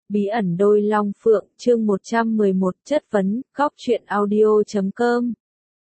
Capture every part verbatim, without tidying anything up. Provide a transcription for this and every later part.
Bí ẩn đôi long phượng, chương một trăm mười một, chất vấn, góc truyện audio chấm com.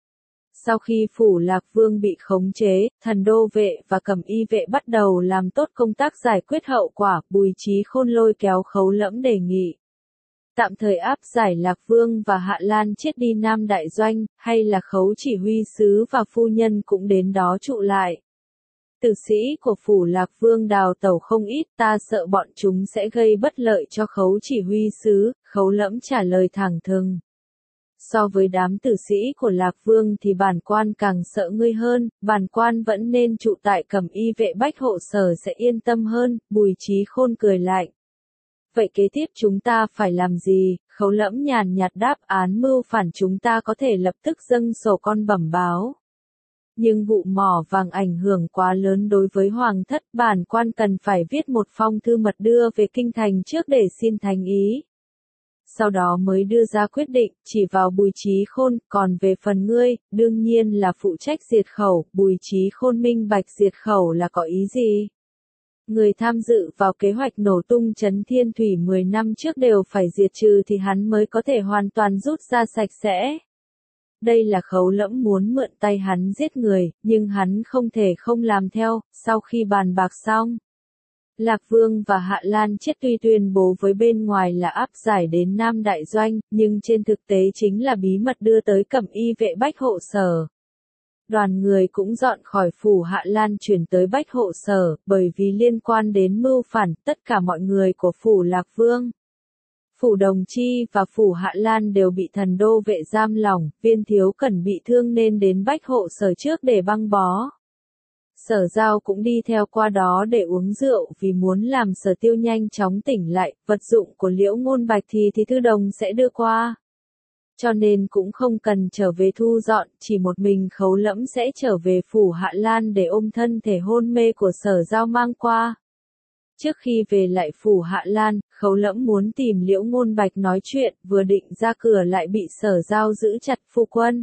Sau khi Phủ Lạc Vương bị khống chế, thần đô vệ và cẩm y vệ bắt đầu làm tốt công tác giải quyết hậu quả, Bùi Chí Khôn lôi kéo Khấu Lẫm đề nghị. Tạm thời áp giải Lạc Vương và Hạ Lan chết đi Nam Đại Doanh, hay là Khấu chỉ huy sứ và phu nhân cũng đến đó trụ lại. Tử sĩ của Phủ Lạc Vương đào tẩu không ít, ta sợ bọn chúng sẽ gây bất lợi cho Khấu chỉ huy sứ, Khấu Lẫm trả lời thẳng thừng. So với đám tử sĩ của Lạc Vương thì bản quan càng sợ ngươi hơn, bản quan vẫn nên trụ tại cẩm y vệ bách hộ sở sẽ yên tâm hơn, Bùi Chí Khôn cười lạnh. Vậy kế tiếp chúng ta phải làm gì? Khấu Lẫm nhàn nhạt đáp, án mưu phản chúng ta có thể lập tức dâng sổ con bẩm báo. Nhưng vụ mỏ vàng ảnh hưởng quá lớn đối với hoàng thất, bản quan cần phải viết một phong thư mật đưa về kinh thành trước để xin thành ý. Sau đó mới đưa ra quyết định, chỉ vào Bùi Chí Khôn, còn về phần ngươi, đương nhiên là phụ trách diệt khẩu, Bùi Chí Khôn minh bạch diệt khẩu là có ý gì? Người tham dự vào kế hoạch nổ tung trấn Thiên Thủy mười năm trước đều phải diệt trừ thì hắn mới có thể hoàn toàn rút ra sạch sẽ. Đây là Khấu Lẫm muốn mượn tay hắn giết người, nhưng hắn không thể không làm theo, sau khi bàn bạc xong. Lạc Vương và Hạ Lan chết tuy tuyên bố với bên ngoài là áp giải đến Nam Đại Doanh, nhưng trên thực tế chính là bí mật đưa tới cẩm y vệ bách hộ sở. Đoàn người cũng dọn khỏi Phủ Hạ Lan chuyển tới bách hộ sở, bởi vì liên quan đến mưu phản tất cả mọi người của Phủ Lạc Vương. Phủ Đồng Chi và Phủ Hạ Lan đều bị thần đô vệ giam lỏng, Viên Thiếu Cẩn bị thương nên đến bách hộ sở trước để băng bó. Sở Giao cũng đi theo qua đó để uống rượu vì muốn làm Sở Tiêu nhanh chóng tỉnh lại, vật dụng của Liễu Ngôn Bạch thì thì Thư Đồng sẽ đưa qua. Cho nên cũng không cần trở về thu dọn, chỉ một mình Khấu Lẫm sẽ trở về Phủ Hạ Lan để ôm thân thể hôn mê của Sở Giao mang qua. Trước khi về lại Phủ Hạ Lan, Khấu Lẫm muốn tìm Liễu Ngôn Bạch nói chuyện, vừa định ra cửa lại bị Sở Giao giữ chặt, phu quân.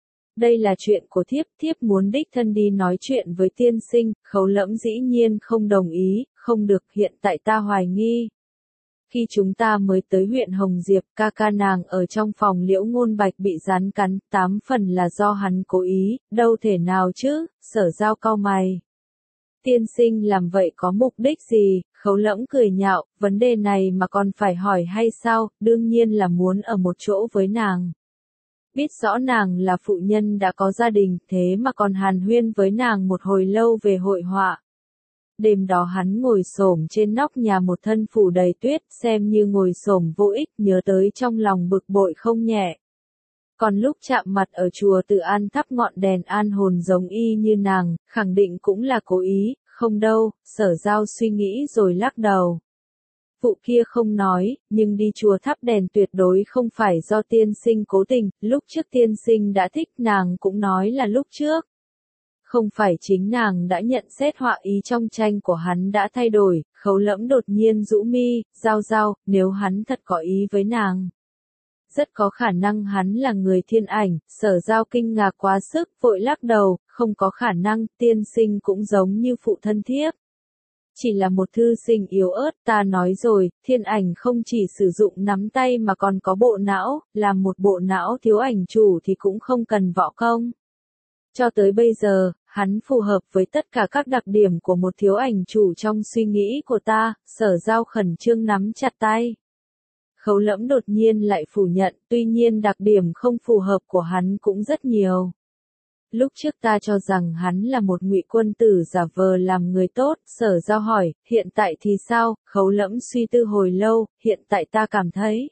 Đây là chuyện của thiếp, thiếp muốn đích thân đi nói chuyện với tiên sinh, Khấu Lẫm dĩ nhiên không đồng ý, không được, hiện tại ta hoài nghi. Khi chúng ta mới tới huyện Hồng Diệp, ca ca nàng ở trong phòng Liễu Ngôn Bạch bị rắn cắn, tám phần là do hắn cố ý, đâu thể nào chứ, Sở Giao cau mày. Tiên sinh làm vậy có mục đích gì? Khấu Lẫm cười nhạo, vấn đề này mà còn phải hỏi hay sao, đương nhiên là muốn ở một chỗ với nàng. Biết rõ nàng là phụ nhân đã có gia đình, thế mà còn hàn huyên với nàng một hồi lâu về hội họa. Đêm đó hắn ngồi xổm trên nóc nhà một thân phủ đầy tuyết, xem như ngồi xổm vô ích, nhớ tới trong lòng bực bội không nhẹ. Còn lúc chạm mặt ở chùa Tự An thắp ngọn đèn an hồn giống y như nàng, khẳng định cũng là cố ý, không đâu, Sở Giao suy nghĩ rồi lắc đầu. Vụ kia không nói, nhưng đi chùa thắp đèn tuyệt đối không phải do tiên sinh cố tình, lúc trước tiên sinh đã thích nàng cũng nói là lúc trước. Không phải chính nàng đã nhận xét họa ý trong tranh của hắn đã thay đổi, Khấu Lẫm đột nhiên rũ mi, Giao Giao, nếu hắn thật có ý với nàng. Rất có khả năng hắn là người thiên ảnh, Sở Giao kinh ngạc quá sức, vội lắc đầu, không có khả năng, tiên sinh cũng giống như phụ thân thiếp. Chỉ là một thư sinh yếu ớt, ta nói rồi, thiên ảnh không chỉ sử dụng nắm tay mà còn có bộ não, làm một bộ não thiếu ảnh chủ thì cũng không cần võ công. Cho tới bây giờ, hắn phù hợp với tất cả các đặc điểm của một thiếu ảnh chủ trong suy nghĩ của ta, Sở Giao khẩn trương nắm chặt tay. Khấu Lẫm đột nhiên lại phủ nhận, tuy nhiên đặc điểm không phù hợp của hắn cũng rất nhiều. Lúc trước ta cho rằng hắn là một ngụy quân tử giả vờ làm người tốt, Sở Giao hỏi, hiện tại thì sao? Khấu Lẫm suy tư hồi lâu, hiện tại ta cảm thấy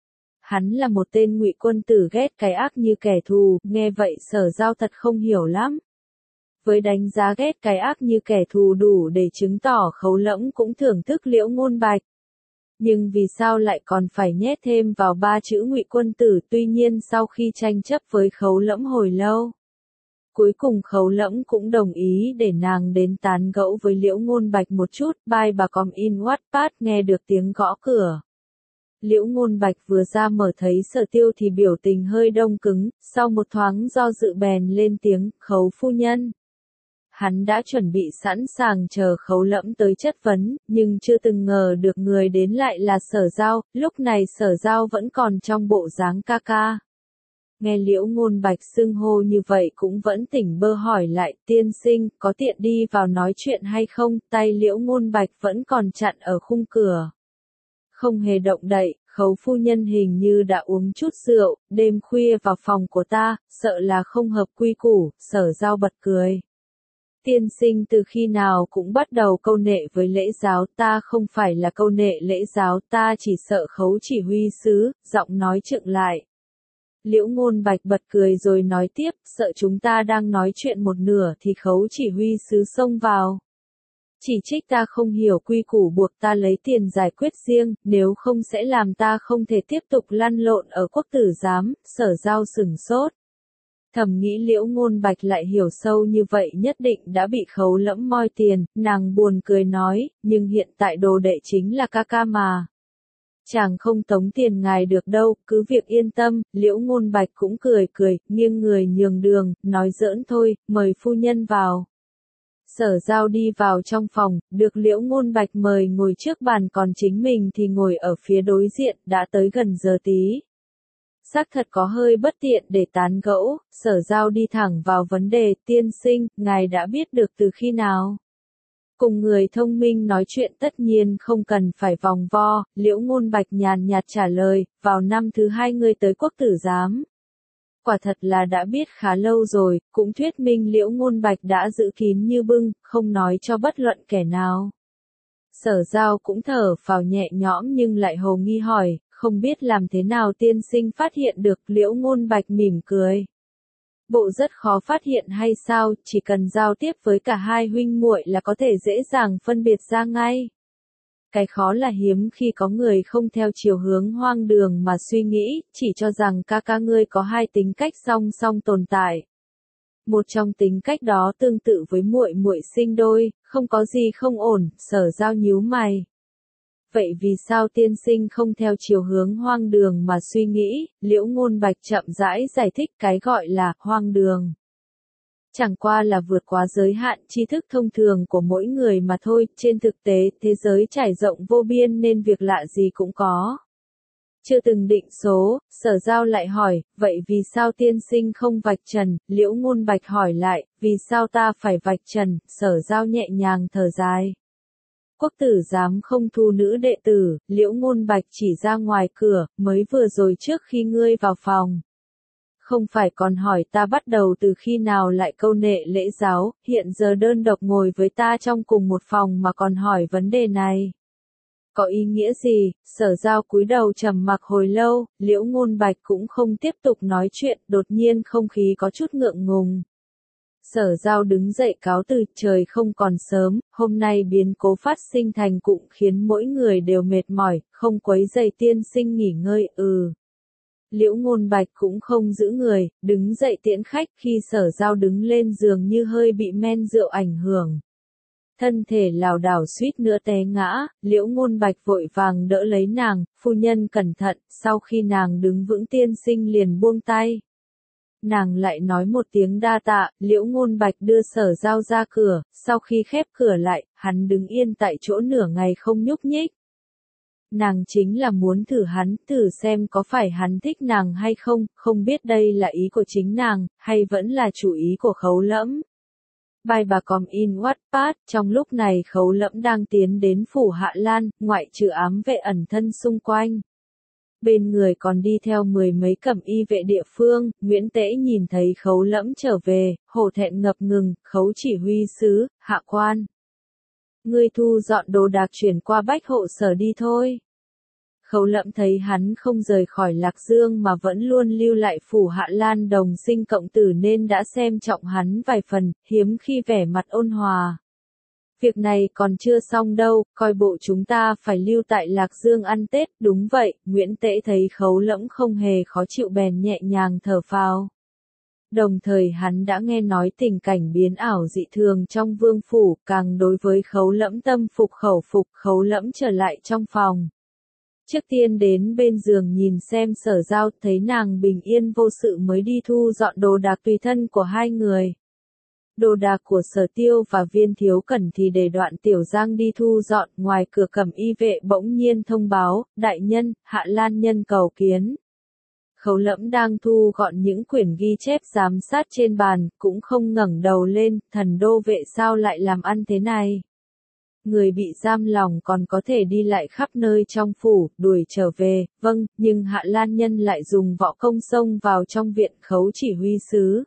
hắn là một tên ngụy quân tử ghét cái ác như kẻ thù, nghe vậy Sở Giao thật không hiểu lắm. Với đánh giá ghét cái ác như kẻ thù đủ để chứng tỏ Khấu Lẫm cũng thưởng thức Liễu Ngôn Bạch. Nhưng vì sao lại còn phải nhét thêm vào ba chữ ngụy quân tử, tuy nhiên sau khi tranh chấp với Khấu Lẫm hồi lâu. Cuối cùng Khấu Lẫm cũng đồng ý để nàng đến tán gẫu với Liễu Ngôn Bạch một chút, bye bà com in Wattpad nghe được tiếng gõ cửa. Liễu Ngôn Bạch vừa ra mở thấy Sở Tiêu thì biểu tình hơi đông cứng, sau một thoáng do dự bèn lên tiếng, Khấu phu nhân. hắn đã chuẩn bị sẵn sàng chờ Khấu Lẫm tới chất vấn, nhưng chưa từng ngờ được người đến lại là Sở Giao, lúc này Sở Giao vẫn còn trong bộ dáng ca ca. Nghe Liễu Ngôn Bạch xưng hô như vậy cũng vẫn tỉnh bơ hỏi lại, tiên sinh, có tiện đi vào nói chuyện hay không, tay Liễu Ngôn Bạch vẫn còn chặn ở khung cửa. Không hề động đậy, Khấu phu nhân hình như đã uống chút rượu, đêm khuya vào phòng của ta, sợ là không hợp quy củ, Sở Giao bật cười. Tiên sinh từ khi nào cũng bắt đầu câu nệ với lễ giáo, ta không phải là câu nệ lễ giáo, ta chỉ sợ Khấu chỉ huy sứ, giọng nói chững lại. Liễu Ngôn Bạch bật cười rồi nói tiếp, sợ chúng ta đang nói chuyện một nửa thì Khấu chỉ huy sứ xông vào. Chỉ trích ta không hiểu quy củ buộc ta lấy tiền giải quyết riêng, nếu không sẽ làm ta không thể tiếp tục lăn lộn ở quốc tử giám, Sở Giao sửng sốt. Thầm nghĩ Liễu Ngôn Bạch lại hiểu sâu như vậy nhất định đã bị Khấu Lẫm moi tiền, nàng buồn cười nói, nhưng hiện tại đồ đệ chính là ca ca mà. Chàng không tống tiền ngài được đâu, cứ việc yên tâm, Liễu Ngôn Bạch cũng cười cười, nghiêng người nhường đường, nói giỡn thôi, mời phu nhân vào. Sở Giao đi vào trong phòng, được Liễu Ngôn Bạch mời ngồi trước bàn còn chính mình thì ngồi ở phía đối diện, đã tới gần giờ tí. Xác thật có hơi bất tiện để tán gẫu, Sở Giao đi thẳng vào vấn đề, tiên sinh, ngài đã biết được từ khi nào? Cùng người thông minh nói chuyện tất nhiên không cần phải vòng vo, Liễu Ngôn Bạch nhàn nhạt trả lời, vào năm thứ hai ngươi tới quốc tử giám. Quả thật là đã biết khá lâu rồi, cũng thuyết minh Liễu Ngôn Bạch đã giữ kín như bưng, không nói cho bất luận kẻ nào. Sở Giao cũng thở phào nhẹ nhõm nhưng lại hồ nghi hỏi, không biết làm thế nào tiên sinh phát hiện được, Liễu Ngôn Bạch mỉm cười. Bộ rất khó phát hiện hay sao, chỉ cần giao tiếp với cả hai huynh muội là có thể dễ dàng phân biệt ra ngay. Cái khó là hiếm khi có người không theo chiều hướng hoang đường mà suy nghĩ, chỉ cho rằng ca ca ngươi có hai tính cách song song tồn tại. Một trong tính cách đó tương tự với muội muội sinh đôi, không có gì không ổn, Sở Giao nhíu mày. Vậy vì sao tiên sinh không theo chiều hướng hoang đường mà suy nghĩ, Liễu Ngôn Bạch chậm rãi giải thích cái gọi là hoang đường. Chẳng qua là vượt quá giới hạn tri thức thông thường của mỗi người mà thôi, trên thực tế thế giới trải rộng vô biên nên việc lạ gì cũng có. Chưa từng định số, Sở Giao lại hỏi, vậy vì sao tiên sinh không vạch trần, Liễu Ngôn Bạch hỏi lại, vì sao ta phải vạch trần, Sở Giao nhẹ nhàng thở dài. Quốc tử giám không thu nữ đệ tử, Liễu Ngôn Bạch chỉ ra ngoài cửa, mới vừa rồi trước khi ngươi vào phòng. Không phải còn hỏi ta bắt đầu từ khi nào lại câu nệ lễ giáo, hiện giờ đơn độc ngồi với ta trong cùng một phòng mà còn hỏi vấn đề này. Có ý nghĩa gì? Sở Giao cúi đầu trầm mặc hồi lâu, Liễu Ngôn Bạch cũng không tiếp tục nói chuyện, đột nhiên không khí có chút ngượng ngùng. Sở Giao đứng dậy cáo từ, trời không còn sớm, hôm nay biến cố phát sinh thành cụm khiến mỗi người đều mệt mỏi, không quấy rầy tiên sinh nghỉ ngơi, ừ. Liễu Ngôn Bạch cũng không giữ người, đứng dậy tiễn khách, khi Sở Giao đứng lên giường như hơi bị men rượu ảnh hưởng. Thân thể lảo đảo suýt nữa té ngã, Liễu Ngôn Bạch vội vàng đỡ lấy nàng, phu nhân cẩn thận, sau khi nàng đứng vững tiên sinh liền buông tay. Nàng lại nói một tiếng đa tạ, Liễu Ngôn Bạch đưa Sở Giao ra cửa, sau khi khép cửa lại, hắn đứng yên tại chỗ nửa ngày không nhúc nhích. Nàng chính là muốn thử hắn, thử xem có phải hắn thích nàng hay không, không biết đây là ý của chính nàng, hay vẫn là chủ ý của Khấu Lẫm. Bài bà com in Wattpad, trong lúc này Khấu Lẫm đang tiến đến phủ Hạ Lan, ngoại trừ ám vệ ẩn thân xung quanh. Bên người còn đi theo mười mấy cẩm y vệ địa phương, Nguyễn Tễ nhìn thấy Khấu Lẫm trở về, hổ thẹn ngập ngừng, Khấu chỉ huy sứ, hạ quan. Ngươi thu dọn đồ đạc chuyển qua Bách Hộ Sở đi thôi. Khấu Lẫm thấy hắn không rời khỏi Lạc Dương mà vẫn luôn lưu lại phủ Hạ Lan đồng sinh cộng tử nên đã xem trọng hắn vài phần, hiếm khi vẻ mặt ôn hòa. Việc này còn chưa xong đâu, coi bộ chúng ta phải lưu tại Lạc Dương ăn Tết, đúng vậy, Nguyễn Tễ thấy Khấu Lẫm không hề khó chịu bèn nhẹ nhàng thở phào. Đồng thời hắn đã nghe nói tình cảnh biến ảo dị thường trong vương phủ, càng đối với Khấu Lẫm tâm phục khẩu phục, Khấu Lẫm trở lại trong phòng. Trước tiên đến bên giường nhìn xem Sở Giao, thấy nàng bình yên vô sự mới đi thu dọn đồ đạc tùy thân của hai người. Đồ đạc của Sở Tiêu và Viên Thiếu Cẩn thì để Đoạn Tiểu Giang đi thu dọn, ngoài cửa Cẩm Y vệ bỗng nhiên thông báo, đại nhân, Hạ Lan nhân cầu kiến. Khấu Lẫm đang thu gọn những quyển ghi chép giám sát trên bàn, cũng không ngẩng đầu lên, thần đô vệ sao lại làm ăn thế này? Người bị giam lòng còn có thể đi lại khắp nơi trong phủ, đuổi trở về, vâng, nhưng Hạ Lan nhân lại dùng võ công xông vào trong viện Khấu chỉ huy sứ.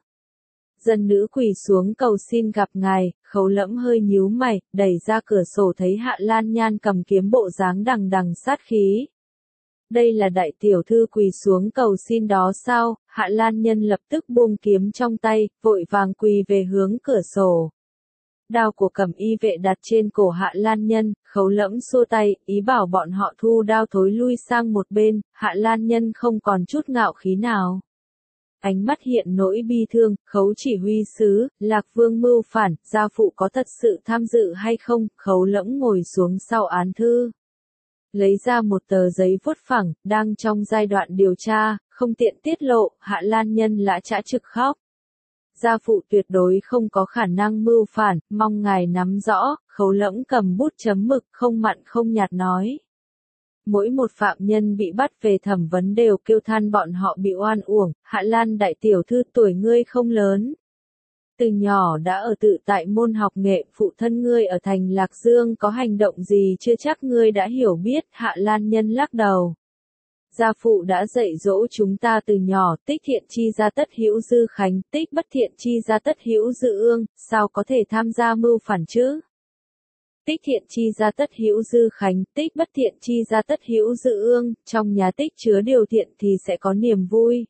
Dân nữ quỳ xuống cầu xin gặp ngài, Khấu Lẫm hơi nhíu mày, đẩy ra cửa sổ thấy Hạ Lan Nhan cầm kiếm bộ dáng đằng đằng sát khí. Đây là đại tiểu thư quỳ xuống cầu xin đó sao? Hạ Lan Nhân lập tức buông kiếm trong tay, vội vàng quỳ về hướng cửa sổ. Đao của Cẩm Y vệ đặt trên cổ Hạ Lan Nhân, Khấu Lẫm xua tay, ý bảo bọn họ thu đao thối lui sang một bên, Hạ Lan Nhân không còn chút ngạo khí nào. Ánh mắt hiện nỗi bi thương, Khấu chỉ huy sứ, Lạc Vương mưu phản, gia phụ có thật sự tham dự hay không? Khấu Lẫm ngồi xuống sau án thư. Lấy ra một tờ giấy vuốt phẳng, đang trong giai đoạn điều tra, không tiện tiết lộ, Hạ Lan Nhân lã chã trực khóc. Gia phụ tuyệt đối không có khả năng mưu phản, mong ngài nắm rõ. Khấu Lẫm cầm bút chấm mực, không mặn không nhạt nói. Mỗi một phạm nhân bị bắt về thẩm vấn đều kêu than bọn họ bị oan uổng, Hạ Lan đại tiểu thư tuổi ngươi không lớn. Từ nhỏ đã ở tự tại môn học nghệ, phụ thân ngươi ở thành Lạc Dương có hành động gì chưa chắc ngươi đã hiểu biết, Hạ Lan Nhân lắc đầu. Gia phụ đã dạy dỗ chúng ta từ nhỏ, tích thiện chi ra tất hữu dư khánh, tích bất thiện chi ra tất hữu dư ương, sao có thể tham gia mưu phản chứ? Tích thiện chi ra tất hữu dư khánh, tích bất thiện chi ra tất hữu dư ương, trong nhà tích chứa điều thiện thì sẽ có niềm vui.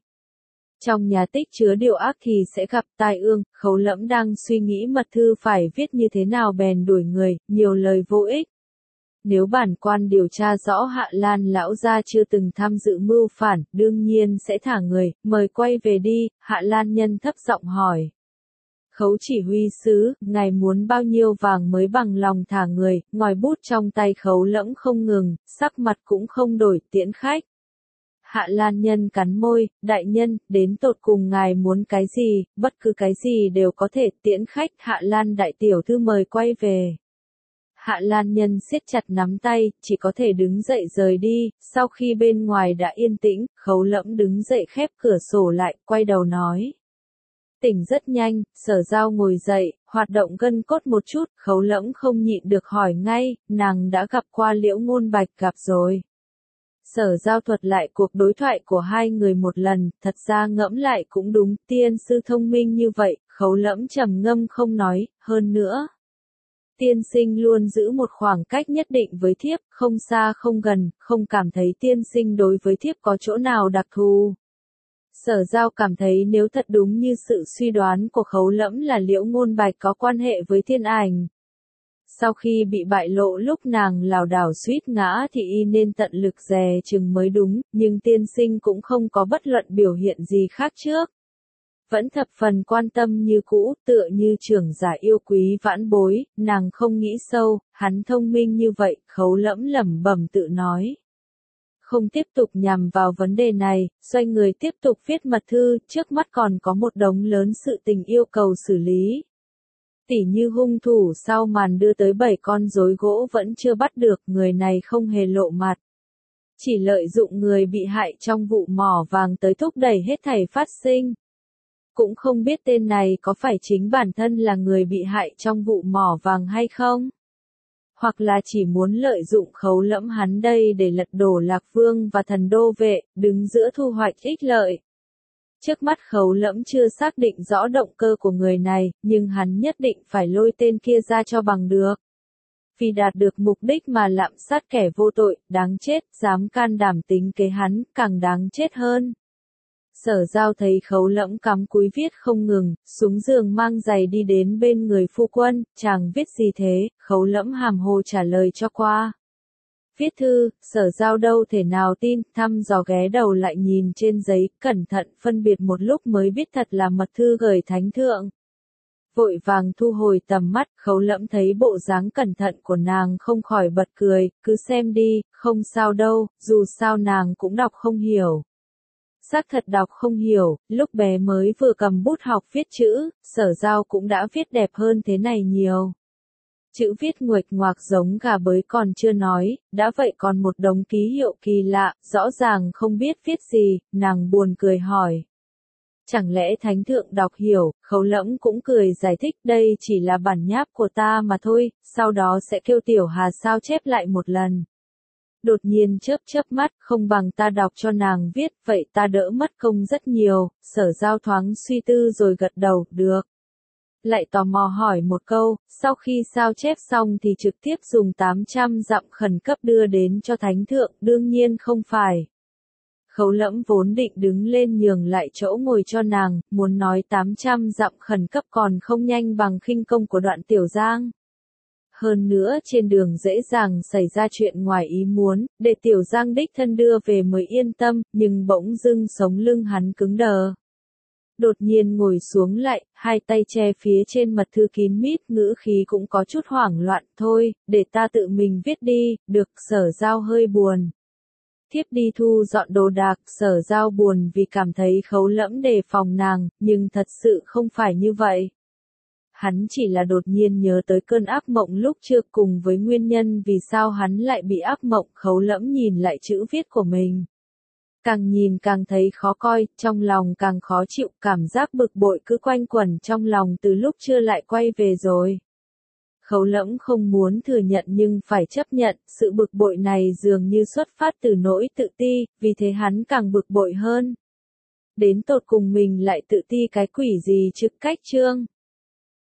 Trong nhà tích chứa điều ác thì sẽ gặp tai ương. Khấu Lẫm đang suy nghĩ mật thư phải viết như thế nào bèn đuổi người, nhiều lời vô ích. Nếu bản quan điều tra rõ Hạ Lan lão gia chưa từng tham dự mưu phản, đương nhiên sẽ thả người, mời quay về đi. Hạ Lan Nhân thấp giọng hỏi. Khấu chỉ huy sứ, ngài muốn bao nhiêu vàng mới bằng lòng thả người? Ngòi bút trong tay Khấu Lẫm không ngừng, sắc mặt cũng không đổi, tiễn khách. Hạ Lan Nhân cắn môi, đại nhân, đến tột cùng ngài muốn cái gì, bất cứ cái gì đều có thể, tiễn khách. Hạ Lan đại tiểu thư mời quay về. Hạ Lan Nhân siết chặt nắm tay, chỉ có thể đứng dậy rời đi. Sau khi bên ngoài đã yên tĩnh, Khấu Lẫm đứng dậy khép cửa sổ lại, quay đầu nói. Tỉnh rất nhanh, Sở Giao ngồi dậy, hoạt động gân cốt một chút, Khấu Lẫm không nhịn được hỏi ngay, nàng đã gặp qua Liễu Ngôn Bạch? Gặp rồi. Sở Giao thuật lại cuộc đối thoại của hai người một lần, thật ra ngẫm lại cũng đúng, tiên sư thông minh như vậy. Khấu Lẫm trầm ngâm không nói, hơn nữa. Tiên sinh luôn giữ một khoảng cách nhất định với thiếp, không xa không gần, không cảm thấy tiên sinh đối với thiếp có chỗ nào đặc thù. Sở Giao cảm thấy nếu thật đúng như sự suy đoán của Khấu Lẫm là Liễu Ngôn Bạch có quan hệ với Thiên Ảnh. Sau khi bị bại lộ lúc nàng lảo đảo suýt ngã thì y nên tận lực dè chừng mới đúng, nhưng tiên sinh cũng không có bất luận biểu hiện gì khác trước. Vẫn thập phần quan tâm như cũ, tựa như trưởng giả yêu quý vãn bối, nàng không nghĩ sâu, hắn thông minh như vậy. Khấu Lẫm lẩm bẩm tự nói. Không tiếp tục nhằm vào vấn đề này, xoay người tiếp tục viết mật thư, trước mắt còn có một đống lớn sự tình yêu cầu xử lý. Tỉ như hung thủ sau màn đưa tới bảy con rối gỗ vẫn chưa bắt được, người này không hề lộ mặt. Chỉ lợi dụng người bị hại trong vụ mỏ vàng tới thúc đẩy hết thảy phát sinh. Cũng không biết tên này có phải chính bản thân là người bị hại trong vụ mỏ vàng hay không? Hoặc là chỉ muốn lợi dụng Khấu Lẫm hắn đây để lật đổ Lạc Vương và thần đô vệ, đứng giữa thu hoạch ích lợi. Trước mắt Khấu Lẫm chưa xác định rõ động cơ của người này, nhưng hắn nhất định phải lôi tên kia ra cho bằng được. Vì đạt được mục đích mà lạm sát kẻ vô tội, đáng chết, dám can đảm tính kế hắn, càng đáng chết hơn. Sở Giao thấy Khấu Lẫm cắm cúi viết không ngừng, xuống giường mang giày đi đến bên người phu quân, chàng viết gì thế? Khấu Lẫm hàm hồ trả lời cho qua. Viết thư. Sở Giao đâu thể nào tin, thăm dò ghé đầu lại nhìn trên giấy, cẩn thận phân biệt một lúc mới biết thật là mật thư gửi thánh thượng. Vội vàng thu hồi tầm mắt, Khấu Lẫm thấy bộ dáng cẩn thận của nàng không khỏi bật cười, cứ xem đi, không sao đâu, dù sao nàng cũng đọc không hiểu. xác thật đọc không hiểu, lúc bé mới vừa cầm bút học viết chữ, Sở Giao cũng đã viết đẹp hơn thế này nhiều. Chữ viết nguệch ngoạc giống gà bới còn chưa nói, đã vậy còn một đống ký hiệu kỳ lạ, rõ ràng không biết viết gì, nàng buồn cười hỏi. Chẳng lẽ thánh thượng đọc hiểu, Khấu Lẫm cũng cười giải thích đây chỉ là bản nháp của ta mà thôi, sau đó sẽ kêu Tiểu Hà sao chép lại một lần. Đột nhiên chớp chớp mắt, không bằng ta đọc cho nàng viết, vậy ta đỡ mất công rất nhiều, Sở Giao thoáng suy tư rồi gật đầu, được. Lại tò mò hỏi một câu, sau khi sao chép xong thì trực tiếp dùng tám trăm dặm khẩn cấp đưa đến cho thánh thượng, đương nhiên không phải. Khấu Lẫm vốn định đứng lên nhường lại chỗ ngồi cho nàng, muốn nói tám trăm dặm khẩn cấp còn không nhanh bằng khinh công của Đoạn Tiểu Giang. Hơn nữa trên đường dễ dàng xảy ra chuyện ngoài ý muốn, để Tiểu Giang đích thân đưa về mới yên tâm, nhưng bỗng dưng sống lưng hắn cứng đờ. Đột nhiên ngồi xuống lại, hai tay che phía trên mật thư kín mít, ngữ khí cũng có chút hoảng loạn, thôi, để ta tự mình viết đi, được. Sở Giao hơi buồn. Thiếp đi thu dọn đồ đạc, Sở Giao buồn vì cảm thấy Khấu Lẫm đề phòng nàng, nhưng thật sự không phải như vậy. Hắn chỉ là đột nhiên nhớ tới cơn ác mộng lúc trước cùng với nguyên nhân vì sao hắn lại bị ác mộng. Khấu Lẫm nhìn lại chữ viết của mình. Càng nhìn càng thấy khó coi, trong lòng càng khó chịu, cảm giác bực bội cứ quanh quẩn trong lòng từ lúc chưa lại quay về rồi. Khấu Lẫm không muốn thừa nhận nhưng phải chấp nhận, sự bực bội này dường như xuất phát từ nỗi tự ti, vì thế hắn càng bực bội hơn. Đến tột cùng mình lại tự ti cái quỷ gì chứ, cách chương.